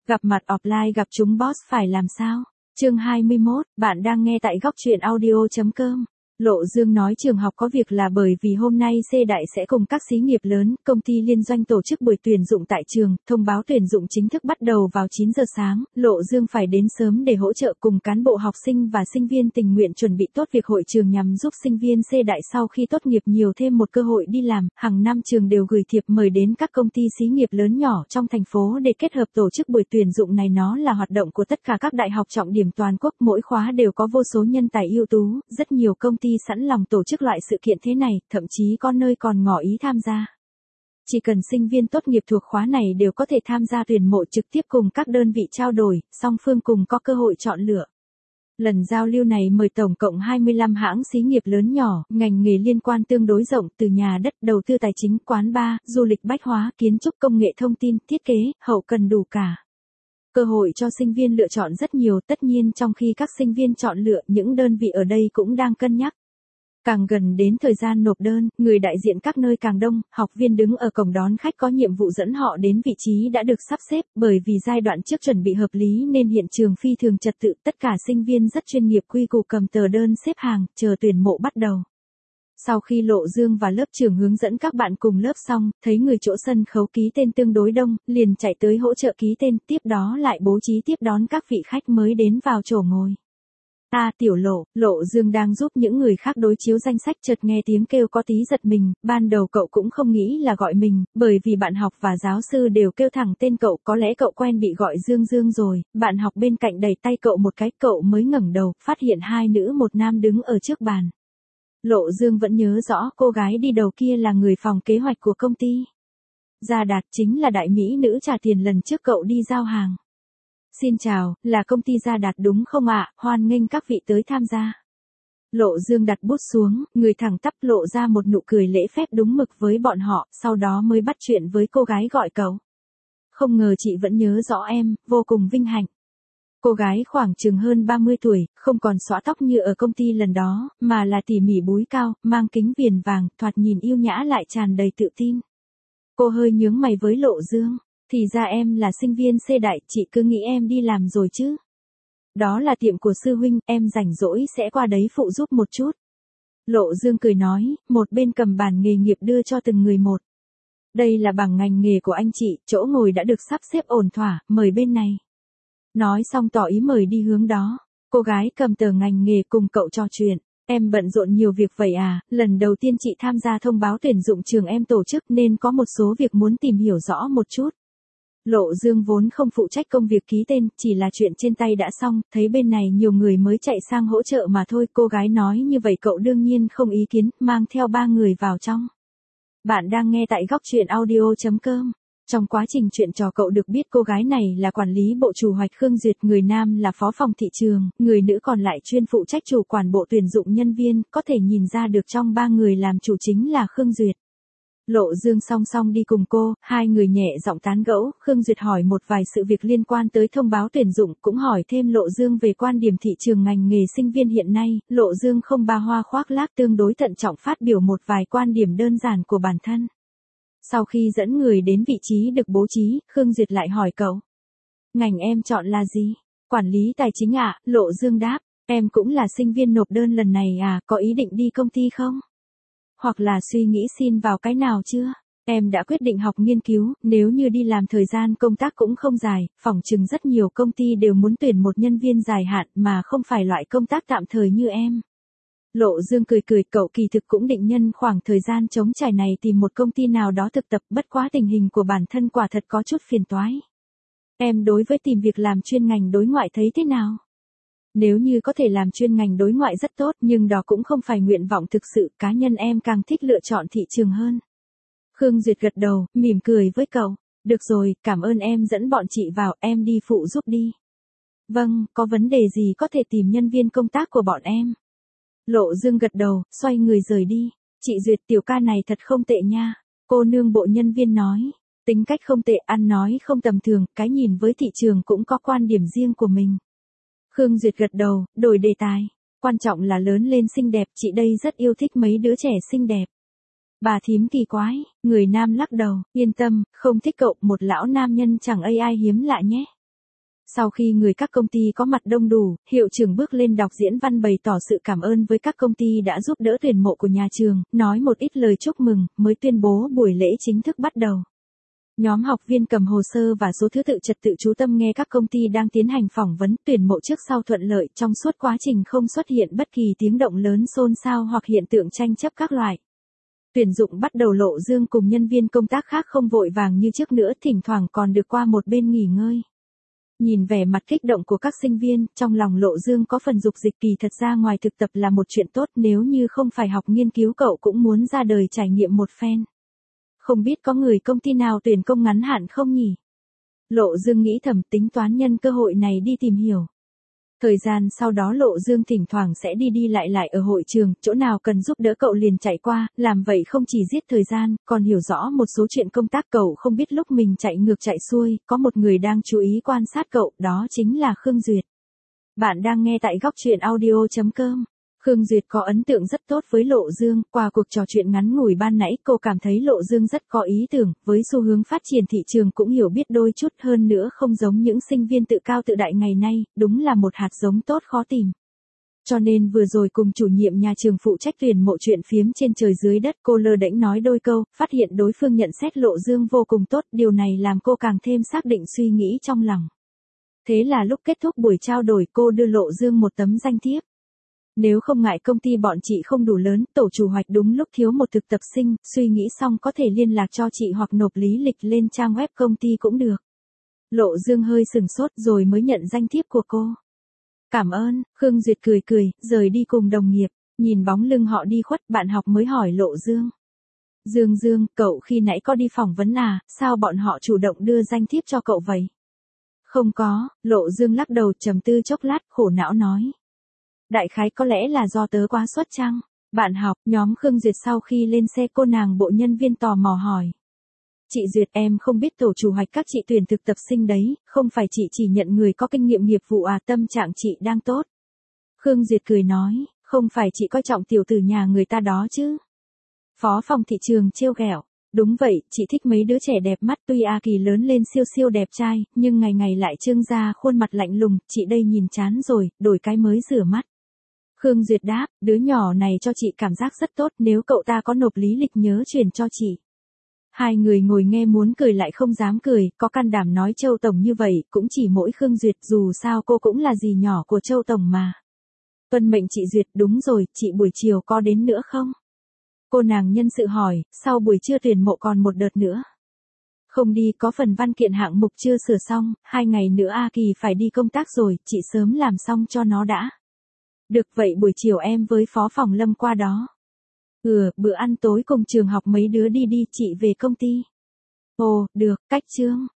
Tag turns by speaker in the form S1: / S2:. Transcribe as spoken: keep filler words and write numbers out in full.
S1: Gặp mặt offline gặp chúng boss phải làm sao? Chương hai mươi mốt, bạn đang nghe tại góc truyện audio chấm com. Lộ Dương nói trường học có việc là bởi vì hôm nay C Đại sẽ cùng các xí nghiệp lớn, công ty liên doanh tổ chức buổi tuyển dụng tại trường, thông báo tuyển dụng chính thức bắt đầu vào chín giờ sáng, Lộ Dương phải đến sớm để hỗ trợ cùng cán bộ học sinh và sinh viên tình nguyện chuẩn bị tốt việc hội trường nhằm giúp sinh viên C Đại sau khi tốt nghiệp nhiều thêm một cơ hội đi làm. Hàng năm trường đều gửi thiệp mời đến các công ty xí nghiệp lớn nhỏ trong thành phố để kết hợp tổ chức buổi tuyển dụng này. Nó là hoạt động của tất cả các đại học trọng điểm toàn quốc, mỗi khóa đều có vô số nhân tài ưu tú, rất nhiều công ty sẵn lòng tổ chức loại sự kiện thế này, thậm chí có nơi còn ngỏ ý tham gia. Chỉ cần sinh viên tốt nghiệp thuộc khóa này đều có thể tham gia tuyển mộ trực tiếp cùng các đơn vị trao đổi, song phương cùng có cơ hội chọn lựa. Lần giao lưu này mời tổng cộng hai mươi lăm hãng xí nghiệp lớn nhỏ, ngành nghề liên quan tương đối rộng, từ nhà đất, đầu tư tài chính, quán bar, du lịch bách hóa, kiến trúc, công nghệ thông tin, thiết kế, hậu cần đủ cả. Cơ hội cho sinh viên lựa chọn rất nhiều, tất nhiên trong khi các sinh viên chọn lựa, những đơn vị ở đây cũng đang cân nhắc. Càng gần đến thời gian nộp đơn, người đại diện các nơi càng đông, học viên đứng ở cổng đón khách có nhiệm vụ dẫn họ đến vị trí đã được sắp xếp, bởi vì giai đoạn trước chuẩn bị hợp lý nên hiện trường phi thường trật tự, tất cả sinh viên rất chuyên nghiệp quy củ cầm tờ đơn xếp hàng, chờ tuyển mộ bắt đầu. Sau khi Lộ Dương và lớp trưởng hướng dẫn các bạn cùng lớp xong, thấy người chỗ sân khấu ký tên tương đối đông, liền chạy tới hỗ trợ ký tên, tiếp đó lại bố trí tiếp đón các vị khách mới đến vào chỗ ngồi. À, tiểu Lộ, Lộ Dương đang giúp những người khác đối chiếu danh sách, chợt nghe tiếng kêu có tí giật mình, ban đầu cậu cũng không nghĩ là gọi mình, bởi vì bạn học và giáo sư đều kêu thẳng tên cậu, có lẽ cậu quen bị gọi Dương Dương rồi. Bạn học bên cạnh đẩy tay cậu một cái, cậu mới ngẩng đầu, phát hiện hai nữ một nam đứng ở trước bàn. Lộ Dương vẫn nhớ rõ cô gái đi đầu kia là người phòng kế hoạch của công ty Gia Đạt, chính là đại mỹ nữ trả tiền lần trước cậu đi giao hàng. Xin chào, là công ty Gia Đạt đúng không ạ? Hoan nghênh các vị tới tham gia. Lộ Dương đặt bút xuống, người thẳng tắp lộ ra một nụ cười lễ phép đúng mực với bọn họ, sau đó mới bắt chuyện với cô gái gọi cậu. Không ngờ chị vẫn nhớ rõ em, vô cùng vinh hạnh. Cô gái khoảng chừng hơn ba mươi tuổi, không còn xõa tóc như ở công ty lần đó, mà là tỉ mỉ búi cao, mang kính viền vàng, thoạt nhìn yêu nhã lại tràn đầy tự tin. Cô hơi nhướng mày với Lộ Dương. Thì ra em là sinh viên C Đại, chị cứ nghĩ em đi làm rồi chứ. Đó là tiệm của sư huynh, em rảnh rỗi sẽ qua đấy phụ giúp một chút. Lộ Dương cười nói, một bên cầm bản nghề nghiệp đưa cho từng người một. Đây là bảng ngành nghề của anh chị, chỗ ngồi đã được sắp xếp ổn thỏa, mời bên này. Nói xong tỏ ý mời đi hướng đó. Cô gái cầm tờ ngành nghề cùng cậu trò chuyện. Em bận rộn nhiều việc vậy à, lần đầu tiên chị tham gia thông báo tuyển dụng trường em tổ chức nên có một số việc muốn tìm hiểu rõ một chút. Lộ Dương vốn không phụ trách công việc ký tên, chỉ là chuyện trên tay đã xong, thấy bên này nhiều người mới chạy sang hỗ trợ mà thôi. Cô gái nói như vậy cậu đương nhiên không ý kiến, mang theo ba người vào trong. Bạn đang nghe tại góc truyện audio chấm com. Trong quá trình chuyện trò cậu được biết cô gái này là quản lý bộ chủ hoạch Khương Duyệt, người nam là phó phòng thị trường, người nữ còn lại chuyên phụ trách chủ quản bộ tuyển dụng nhân viên, có thể nhìn ra được trong ba người làm chủ chính là Khương Duyệt. Lộ Dương song song đi cùng cô, hai người nhẹ giọng tán gẫu, Khương Duyệt hỏi một vài sự việc liên quan tới thông báo tuyển dụng, cũng hỏi thêm Lộ Dương về quan điểm thị trường ngành nghề sinh viên hiện nay. Lộ Dương không ba hoa khoác lác, tương đối thận trọng phát biểu một vài quan điểm đơn giản của bản thân. Sau khi dẫn người đến vị trí được bố trí, Khương Duyệt lại hỏi cậu. Ngành em chọn là gì? Quản lý tài chính ạ, à? Lộ Dương đáp, em cũng là sinh viên nộp đơn lần này à, có ý định đi công ty không? Hoặc là suy nghĩ xin vào cái nào chưa? Em đã quyết định học nghiên cứu, nếu như đi làm thời gian công tác cũng không dài, phỏng chừng rất nhiều công ty đều muốn tuyển một nhân viên dài hạn mà không phải loại công tác tạm thời như em. Lộ Dương cười cười, cậu kỳ thực cũng định nhân khoảng thời gian trống trải này tìm một công ty nào đó thực tập, bất quá tình hình của bản thân quả thật có chút phiền toái. Em đối với tìm việc làm chuyên ngành đối ngoại thấy thế nào? Nếu như có thể làm chuyên ngành đối ngoại rất tốt, nhưng đó cũng không phải nguyện vọng thực sự, cá nhân em càng thích lựa chọn thị trường hơn. Khương Duyệt gật đầu, mỉm cười với cậu. Được rồi, cảm ơn em dẫn bọn chị vào, em đi phụ giúp đi. Vâng, có vấn đề gì có thể tìm nhân viên công tác của bọn em. Lộ Dương gật đầu, xoay người rời đi. Chị Duyệt, tiểu ca này thật không tệ nha. Cô nương bộ nhân viên nói. Tính cách không tệ, ăn nói không tầm thường, cái nhìn với thị trường cũng có quan điểm riêng của mình. Khương Duyệt gật đầu, đổi đề tài. Quan trọng là lớn lên xinh đẹp, chị đây rất yêu thích mấy đứa trẻ xinh đẹp. Bà thím kỳ quái, người nam lắc đầu, yên tâm, không thích cậu, một lão nam nhân chẳng ai ai hiếm lạ nhé. Sau khi người các công ty có mặt đông đủ, hiệu trưởng bước lên đọc diễn văn bày tỏ sự cảm ơn với các công ty đã giúp đỡ tuyển mộ của nhà trường, nói một ít lời chúc mừng, mới tuyên bố buổi lễ chính thức bắt đầu. Nhóm học viên cầm hồ sơ và số thứ tự trật tự chú tâm nghe các công ty đang tiến hành phỏng vấn tuyển mộ trước sau thuận lợi, trong suốt quá trình không xuất hiện bất kỳ tiếng động lớn xôn xao hoặc hiện tượng tranh chấp các loại. Tuyển dụng bắt đầu, Lộ Dương cùng nhân viên công tác khác không vội vàng như trước nữa, thỉnh thoảng còn được qua một bên nghỉ ngơi. Nhìn vẻ mặt kích động của các sinh viên, trong lòng Lộ Dương có phần dục dịch, kỳ thật ra ngoài thực tập là một chuyện tốt, nếu như không phải học nghiên cứu cậu cũng muốn ra đời trải nghiệm một phen. Không biết có người công ty nào tuyển công ngắn hạn không nhỉ? Lộ Dương nghĩ thầm, tính toán nhân cơ hội này đi tìm hiểu. Thời gian sau đó Lộ Dương thỉnh thoảng sẽ đi đi lại lại ở hội trường, chỗ nào cần giúp đỡ cậu liền chạy qua, làm vậy không chỉ giết thời gian, còn hiểu rõ một số chuyện công tác. Cậu không biết lúc mình chạy ngược chạy xuôi, có một người đang chú ý quan sát cậu, đó chính là Khương Duyệt. Bạn đang nghe tại góc truyện audio chấm com. Khương Duyệt có ấn tượng rất tốt với Lộ Dương, qua cuộc trò chuyện ngắn ngủi ban nãy cô cảm thấy Lộ Dương rất có ý tưởng, với xu hướng phát triển thị trường cũng hiểu biết đôi chút, hơn nữa không giống những sinh viên tự cao tự đại ngày nay, đúng là một hạt giống tốt khó tìm. Cho nên vừa rồi cùng chủ nhiệm nhà trường phụ trách tuyển mộ chuyện phiếm trên trời dưới đất, cô lơ đễnh nói đôi câu, phát hiện đối phương nhận xét Lộ Dương vô cùng tốt, điều này làm cô càng thêm xác định suy nghĩ trong lòng. Thế là lúc kết thúc buổi trao đổi, cô đưa Lộ Dương một tấm danh thiếp. Nếu không ngại công ty bọn chị không đủ lớn, tổ chủ hoạch đúng lúc thiếu một thực tập sinh, suy nghĩ xong có thể liên lạc cho chị hoặc nộp lý lịch lên trang web công ty cũng được. Lộ Dương hơi sừng sốt rồi mới nhận danh thiếp của cô. Cảm ơn, Khương Duyệt cười cười, rời đi cùng đồng nghiệp, nhìn bóng lưng họ đi khuất, bạn học mới hỏi Lộ Dương. Dương Dương, cậu khi nãy có đi phỏng vấn à, sao bọn họ chủ động đưa danh thiếp cho cậu vậy? Không có, Lộ Dương lắc đầu trầm tư chốc lát, khổ não nói. Đại khái có lẽ là do tớ quá xuất chăng. Bạn học, nhóm Khương Duyệt sau khi lên xe, cô nàng bộ nhân viên tò mò hỏi. Chị Duyệt, em không biết tổ chủ hoạch các chị tuyển thực tập sinh đấy, không phải chị chỉ nhận người có kinh nghiệm nghiệp vụ à, tâm trạng chị đang tốt. Khương Duyệt cười nói, không phải chị coi trọng tiểu tử nhà người ta đó chứ. Phó phòng thị trường trêu ghẹo. Đúng vậy, chị thích mấy đứa trẻ đẹp mắt, tuy A Kỳ lớn lên siêu siêu đẹp trai, nhưng ngày ngày lại trương ra khuôn mặt lạnh lùng, chị đây nhìn chán rồi, đổi cái mới rửa mắt. Khương Duyệt đáp, đứa nhỏ này cho chị cảm giác rất tốt, nếu cậu ta có nộp lý lịch nhớ truyền cho chị. Hai người ngồi nghe muốn cười lại không dám cười, có can đảm nói Châu Tổng như vậy, cũng chỉ mỗi Khương Duyệt, dù sao cô cũng là dì nhỏ của Châu Tổng mà. Tuân mệnh chị Duyệt, đúng rồi, chị buổi chiều có đến nữa không? Cô nàng nhân sự hỏi, sau buổi trưa tuyển mộ còn một đợt nữa. Không đi, có phần văn kiện hạng mục chưa sửa xong, hai ngày nữa A Kỳ phải đi công tác rồi, chị sớm làm xong cho nó đã. Được vậy buổi chiều em với phó phòng Lâm qua đó. Ừ, bữa ăn tối cùng trường học mấy đứa đi đi, chị về công ty. Ồ, được, cách chương.